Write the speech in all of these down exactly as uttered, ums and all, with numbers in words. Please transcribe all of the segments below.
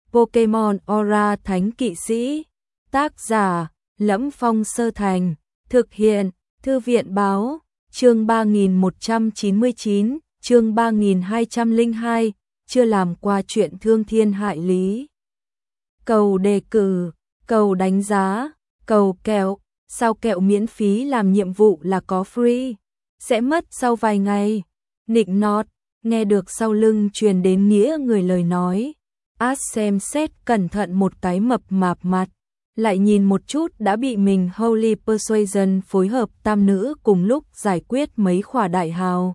Pokemon Aura Thánh Kỵ Sĩ. Tác giả: Lẫm Phong Sơ Thành. Thực hiện: Thư viện báo. Chương ba nghìn một trăm chín mươi chín, chương ba nghìn hai trăm lẻ hai, chưa làm qua chuyện thương thiên hại lý. Cầu đề cử, cầu đánh giá, cầu kẹo, sao kẹo miễn phí làm nhiệm vụ là có free, sẽ mất sau vài ngày. Nịnh nọt, nghe được sau lưng truyền đến nghĩa người lời nói. Ash xem xét cẩn thận một cái mập mạp mặt, lại nhìn một chút đã bị mình Holy Persuasion phối hợp tam nữ cùng lúc giải quyết mấy khỏa đại hào.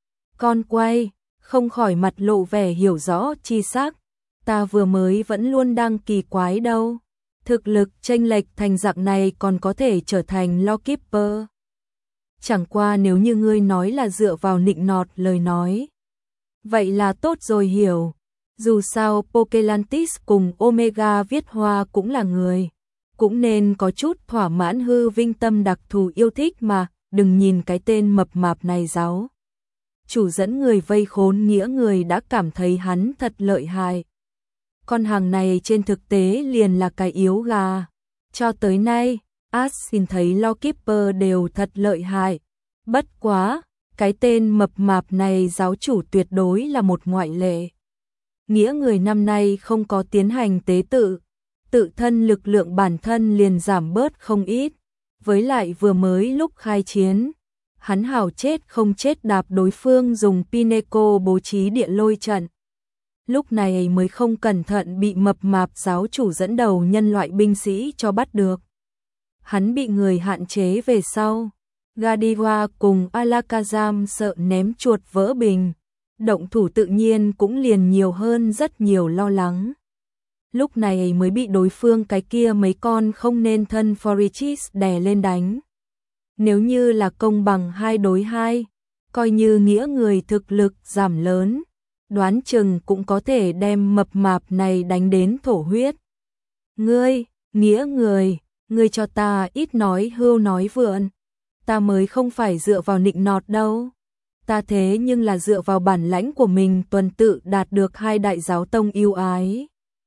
Con quay, không khỏi mặt lộ vẻ hiểu rõ chi sắc. Ta vừa mới vẫn luôn đang kỳ quái đâu. Thực lực chênh lệch thành dạng này còn có thể trở thành Lawkeeper. Chẳng qua nếu như ngươi nói là dựa vào nịnh nọt lời nói, vậy là tốt rồi hiểu. Dù sao Pokelantis cùng Omega viết hoa cũng là người, cũng nên có chút thỏa mãn hư vinh tâm đặc thù yêu thích mà, đừng nhìn cái tên mập mạp này giáo. Chủ dẫn người vây khốn nghĩa người đã cảm thấy hắn thật lợi hại. Con hàng này trên thực tế liền là cái yếu gà. Cho tới nay, Ash xin thấy Lawkeeper đều thật lợi hại. Bất quá, cái tên mập mạp này giáo chủ tuyệt đối là một ngoại lệ. Nghĩa người năm nay không có tiến hành tế tự, tự thân lực lượng bản thân liền giảm bớt không ít. Với lại vừa mới lúc khai chiến, hắn hào chết không chết đạp đối phương dùng Pineco bố trí địa lôi trận. Lúc này mới không cẩn thận bị mập mạp giáo chủ dẫn đầu nhân loại binh sĩ cho bắt được. Hắn bị người hạn chế về sau. Godiva cùng Alakazam sợ ném chuột vỡ bình. Động thủ tự nhiên cũng liền nhiều hơn rất nhiều lo lắng. Lúc này mới bị đối phương cái kia mấy con không nên thân Forichis đè lên đánh. Nếu như là công bằng hai đối hai, coi như nghĩa người thực lực giảm lớn, đoán chừng cũng có thể đem mập mạp này đánh đến thổ huyết. Ngươi, nghĩa người, ngươi cho ta ít nói hưu nói vượn. Ta mới không phải dựa vào nịnh nọt đâu. Ta thế nhưng là dựa vào bản lãnh của mình tuần tự đạt được hai đại giáo tông yêu ái.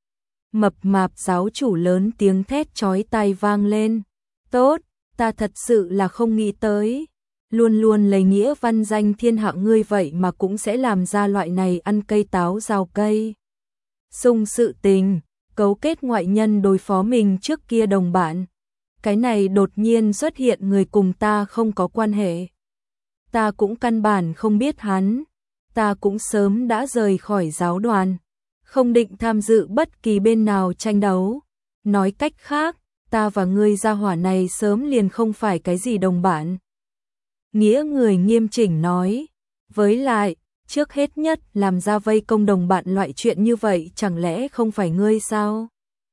Mập mạp giáo chủ lớn tiếng thét chói tai vang lên. Tốt, ta thật sự là không nghĩ tới. Luôn luôn lấy nghĩa văn danh thiên hạ ngươi vậy mà cũng sẽ làm ra loại này ăn cây táo rào cây. Xung sự tình, cấu kết ngoại nhân đối phó mình trước kia đồng bạn. Cái này đột nhiên xuất hiện người cùng ta không có quan hệ. Ta cũng căn bản không biết hắn. Ta cũng sớm đã rời khỏi giáo đoàn, không định tham dự bất kỳ bên nào tranh đấu. Nói cách khác, ta và ngươi gia hỏa này sớm liền không phải cái gì đồng bạn. Nghĩa người nghiêm chỉnh nói. Với lại, trước hết nhất làm ra vây công đồng bạn loại chuyện như vậy chẳng lẽ không phải ngươi sao?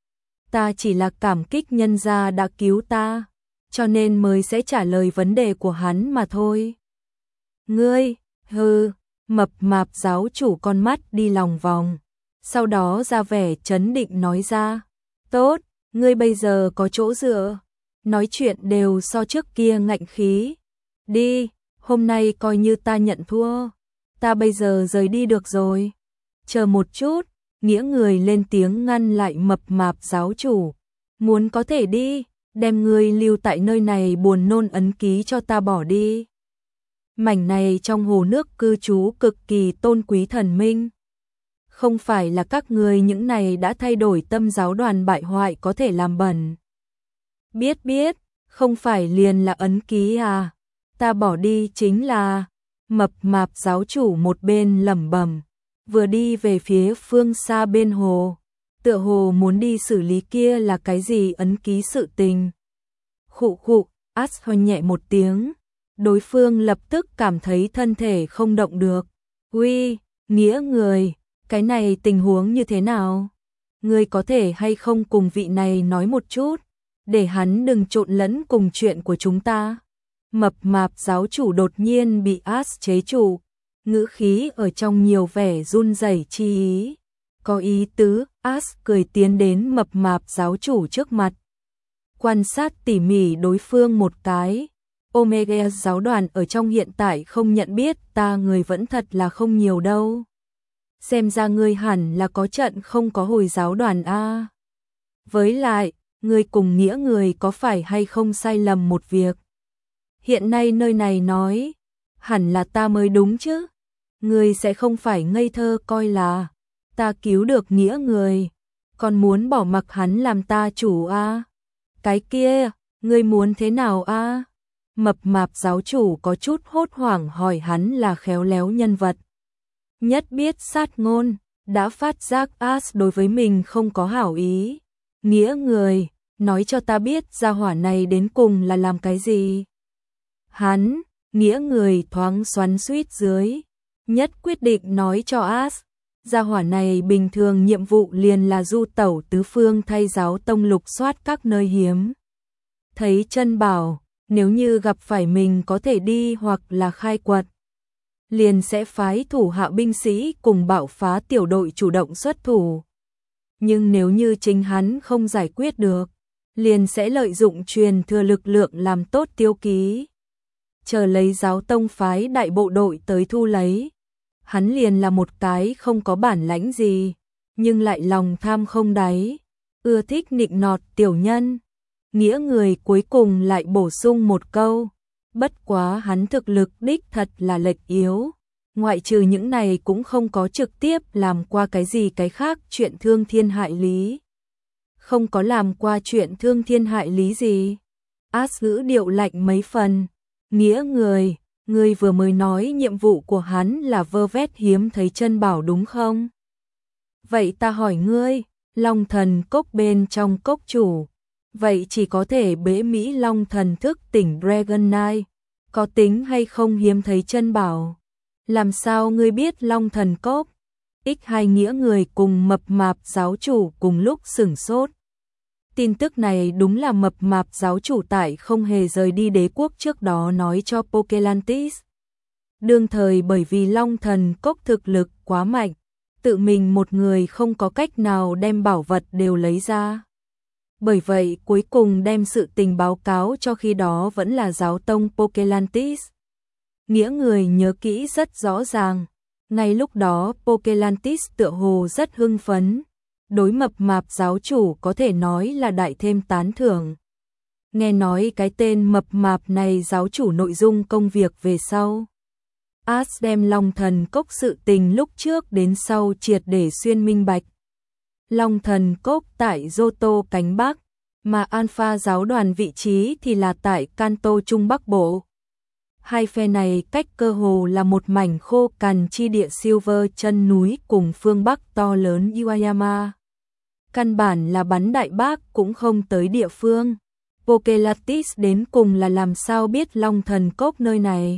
Ta chỉ là cảm kích nhân gia đã cứu ta, cho nên mới sẽ trả lời vấn đề của hắn mà thôi. Ngươi, hừ, mập mạp giáo chủ con mắt đi lòng vòng, sau đó ra vẻ trấn định nói ra. Tốt, ngươi bây giờ có chỗ dựa, nói chuyện đều so trước kia ngạnh khí. Đi, hôm nay coi như ta nhận thua, ta bây giờ rời đi được rồi. Chờ một chút, nghĩa người lên tiếng ngăn lại mập mạp giáo chủ. Muốn có thể đi, đem ngươi lưu tại nơi này buồn nôn ấn ký cho ta bỏ đi. Mảnh này trong hồ nước cư trú cực kỳ tôn quý thần minh. Không phải là các ngươi những này đã thay đổi tâm giáo đoàn bại hoại có thể làm bẩn. Biết biết, không phải liền là ấn ký à? Ta bỏ đi chính là. Mập mạp giáo chủ một bên lẩm bẩm, vừa đi về phía phương xa bên hồ, tựa hồ muốn đi xử lý kia là cái gì ấn ký sự tình. Khụ khụ, Ash ho nhẹ một tiếng, đối phương lập tức cảm thấy thân thể không động được. Uy, nghĩa người, cái này tình huống như thế nào? Ngươi có thể hay không cùng vị này nói một chút, để hắn đừng trộn lẫn cùng chuyện của chúng ta. Mập mạp giáo chủ đột nhiên bị Ash chế trụ, ngữ khí ở trong nhiều vẻ run rẩy chi ý. Có ý tứ, Ash cười tiến đến mập mạp giáo chủ trước mặt. Quan sát tỉ mỉ đối phương một cái. Omega giáo đoàn ở trong hiện tại không nhận biết ta người vẫn thật là không nhiều đâu. xem ra ngươi hẳn là có trận không có Hồi giáo đoàn a. Với lại, ngươi cùng Nghĩa người có phải hay không sai lầm một việc. Hiện nay nơi này nói, hẳn là ta mới đúng chứ. Ngươi sẽ không phải ngây thơ coi là ta cứu được Nghĩa người, còn muốn bỏ mặc hắn làm ta chủ a. Cái kia, ngươi muốn thế nào a? Mập mạp giáo chủ có chút hốt hoảng hỏi hắn là khéo léo nhân vật. Nhất biết sát ngôn, đã phát giác As đối với mình không có hảo ý. Nghĩa người, nói cho ta biết gia hỏa này đến cùng là làm cái gì. Hắn, Nghĩa người thoáng xoắn suýt dưới. Nhất quyết định nói cho As, gia hỏa này bình thường nhiệm vụ liền là du tẩu tứ phương thay giáo tông lục soát các nơi hiếm. Thấy chân bảo, nếu như gặp phải mình có thể đi hoặc là khai quật, liền sẽ phái thủ hạ binh sĩ cùng bạo phá tiểu đội chủ động xuất thủ. Nhưng nếu như chính hắn không giải quyết được, liền sẽ lợi dụng truyền thừa lực lượng làm tốt tiêu ký. Chờ lấy giáo tông phái đại bộ đội tới thu lấy. Hắn liền là một cái không có bản lãnh gì, nhưng lại lòng tham không đáy, ưa thích nịnh nọt tiểu nhân. Nghĩa người cuối cùng lại bổ sung một câu, bất quá hắn thực lực đích thật là lệch yếu, ngoại trừ những này cũng không có trực tiếp làm qua cái gì cái khác chuyện thương thiên hại lý. Không có làm qua chuyện thương thiên hại lý gì. As ngữ điệu lạnh mấy phần, Nghĩa người, ngươi vừa mới nói nhiệm vụ của hắn là vơ vét hiếm thấy chân bảo đúng không? Vậy ta hỏi ngươi, Long thần cốc bên trong cốc chủ, vậy chỉ có thể bế Mỹ Long thần thức tỉnh Dragon Knight, có tính hay không hiếm thấy chân bảo? Làm sao ngươi biết Long thần cốc? X hai Nghĩa người cùng mập mạp giáo chủ cùng lúc sửng sốt. Tin tức này đúng là mập mạp giáo chủ tại không hề rời đi đế quốc trước đó nói cho Pokelantis. Đương thời bởi vì Long thần cốc thực lực quá mạnh, tự mình một người không có cách nào đem bảo vật đều lấy ra. Bởi vậy cuối cùng đem sự tình báo cáo cho khi đó vẫn là giáo tông Pokelantis. Nghĩa người nhớ kỹ rất rõ ràng, ngay lúc đó Pokelantis tựa hồ rất hưng phấn. Đối mập mạp giáo chủ có thể nói là đại thêm tán thưởng. Nghe nói cái tên mập mạp này giáo chủ nội dung công việc về sau. As đem Long thần cốc sự tình lúc trước đến sau triệt để xuyên minh bạch. Long thần cốc tại Johto cánh Bắc, mà Alpha giáo đoàn vị trí thì là tại Kanto Trung Bắc Bộ. Hai phe này cách cơ hồ là một mảnh khô cằn chi địa Silver chân núi cùng phương Bắc to lớn Iwayama. Căn bản là bắn đại bác cũng không tới địa phương. Pokelantis đến cùng là làm sao biết Long thần cốc nơi này.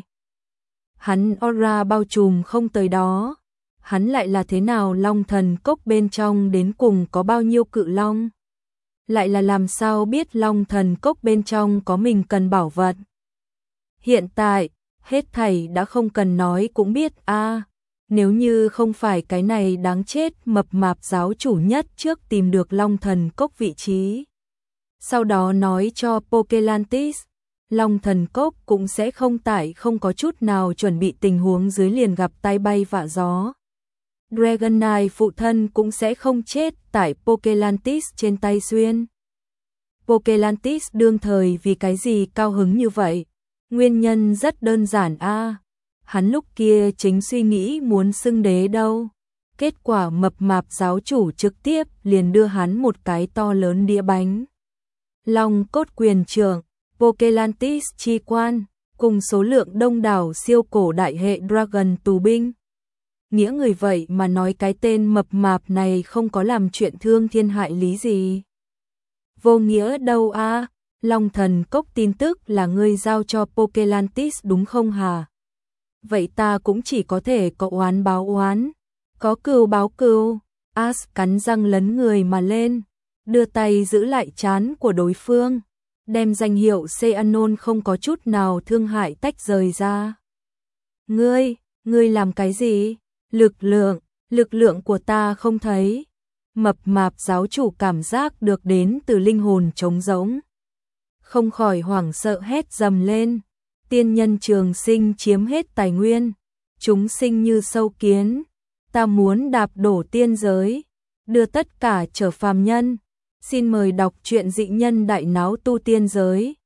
Hắn aura bao trùm không tới đó. Hắn lại là thế nào Long thần cốc bên trong đến cùng có bao nhiêu cự long. Lại là làm sao biết Long thần cốc bên trong có mình cần bảo vật. Hiện tại, hết thảy đã không cần nói cũng biết a. À, nếu như không phải cái này đáng chết mập mạp giáo chủ nhất trước tìm được Long thần cốc vị trí. Sau đó nói cho Pokelantis, Long thần cốc cũng sẽ không tại không có chút nào chuẩn bị tình huống dưới liền gặp tai bay vạ gió. Dragon Knight phụ thân cũng sẽ không chết tại Pokelantis trên tay xuyên. Pokelantis đương thời vì cái gì cao hứng như vậy? Nguyên nhân rất đơn giản a. À, hắn lúc kia chính suy nghĩ muốn xưng đế đâu. Kết quả mập mạp giáo chủ trực tiếp liền đưa hắn một cái to lớn đĩa bánh. Long cốt quyền trưởng, Pokelantis chi quan, cùng số lượng đông đảo siêu cổ đại hệ Dragon tù binh. Nghĩa người vậy mà nói cái tên mập mạp này không có làm chuyện thương thiên hại lý gì. Vô nghĩa đâu a. À, Long thần cốc tin tức là ngươi giao cho Pokelantis đúng không hả? Vậy ta cũng chỉ có thể có oán báo oán, có cừu báo cừu. As cắn răng lấn người mà lên, đưa tay giữ lại trán của đối phương, đem danh hiệu Xeanon không có chút nào thương hại tách rời ra. Ngươi, ngươi làm cái gì? Lực lượng, lực lượng của ta không thấy. Mập mạp giáo chủ cảm giác được đến từ linh hồn trống rỗng. Không khỏi hoảng sợ hét dầm lên. Tiên nhân trường sinh chiếm hết tài nguyên. Chúng sinh như sâu kiến. ta muốn đạp đổ tiên giới, đưa tất cả trở phàm nhân. Xin mời đọc truyện Dị Nhân Đại Náo Tu Tiên Giới.